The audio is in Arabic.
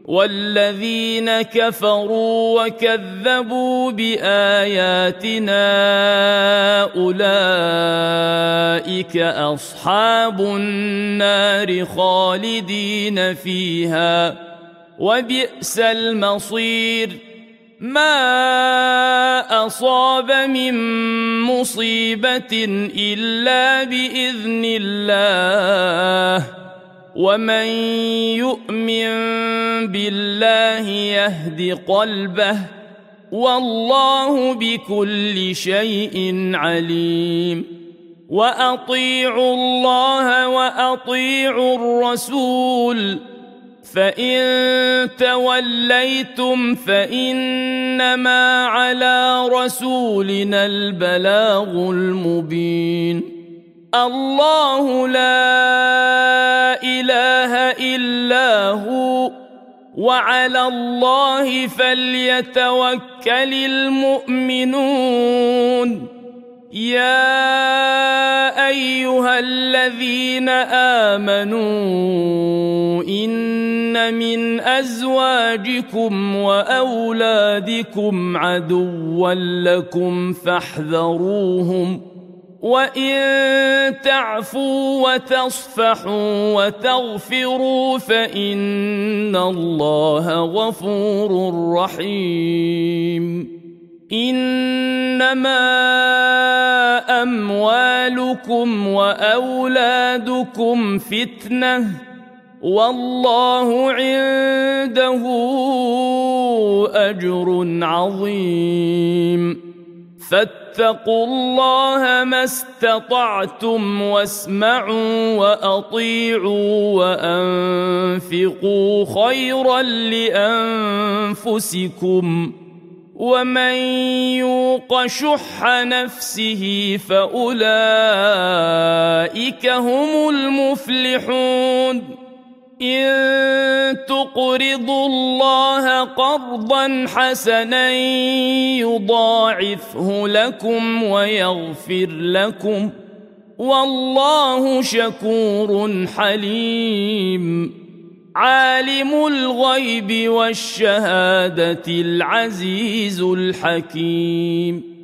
والذين كفروا وكذبوا بآياتنا أولئك أصحاب النار خالدين فيها وبئس المصير ما أصاب من مصيبة إلا بإذن الله ومن يؤمن بالله يهد قلبه والله بكل شيء عليم وأطيعوا الله وأطيعوا الرسول فإن توليتم فإنما على رسولنا البلاغ المبين الله لا إله إلا هو وعلى الله فليتوكل المؤمنون يا أيها الذين آمنوا إن من أزواجكم وأولادكم عدوا لكم فاحذروهم وإن تعفوا وتصفحوا وتغفروا فإن الله غفور رحيم إنما أموالكم وأولادكم فتنة والله عنده أجر عظيم فاتقوا الله ما استطعتم واسمعوا وأطيعوا وأنفقوا خيرا لأنفسكم ومن يوق شح نفسه فأولئك هم المفلحون إن تقرضوا الله قرضا حسنا يضاعفه لكم ويغفر لكم والله شكور حليم عالم الغيب والشهادة العزيز الحكيم